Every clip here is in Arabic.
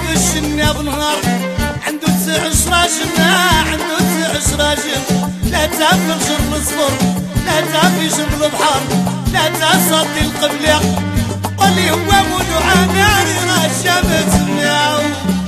في الشنة بنهار عنده 19 راجل عنده 19 راجل لا تافل شرب الصفر لا تافي شرب البحر لا تصدي القبلة قولي هو مولو عماري راه الشمس معاو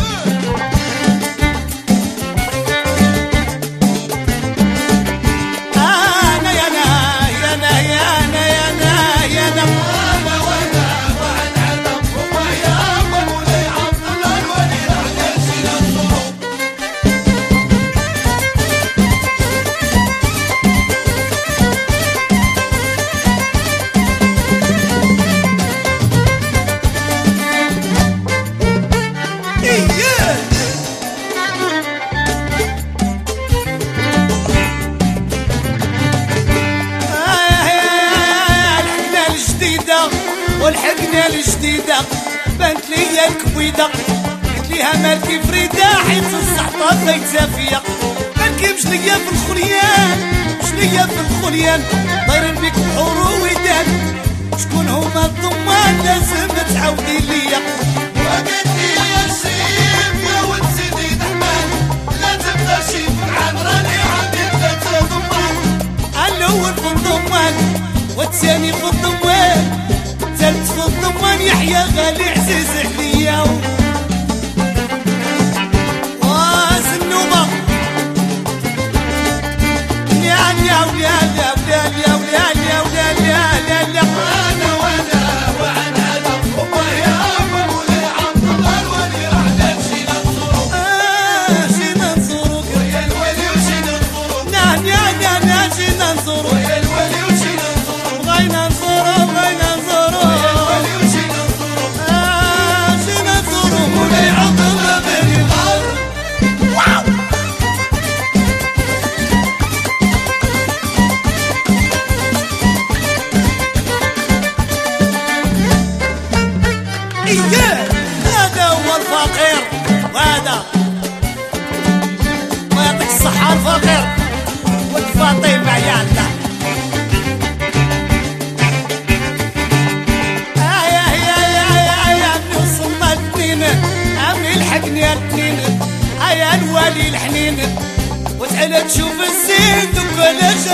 والحقنة الجديدة بانت ليا الكبيدة قلت ليها مالكي فريدة حيت السحطة بيت زافية مالكي مش ليا في الخليان مش ليا في الخليان طايرين بيك بحور وودان شكون هما الضمان لازم تعاودي ليا وقلت لي يا شريف يا ولد سيدي نحمان لا تبدا شي فرحان راني عندي ثلاثة ضمان الأول في الضمان والثاني في الضمان ثالث في الضمان يحيى غالي عزيز عليا وزنوبة يا يا ويا يا ويا يا ويا يا ويا يا يا وانا ويا مولاي عبد الله الولي راح نمشي ننصرو جينا نزوروك ويا الولي وجينا نزوروك نعم يا نعم جينا نزوروك ويا الولي وجينا نزوروك بغينا نزوروك بغينا نزوروك ويا الولي وجينا نزوروك جينا نزوروك مولاي عبد الله بن الغار واو إياه هذا هو الفقير وهذا الله يعطيك الصحة الفقير والفاطمة عيالنا يا ابني وصلنا الاثنين عمي الحقني الاثنين يا الوالي الحنين وتعالى تشوف الزين دوك علاش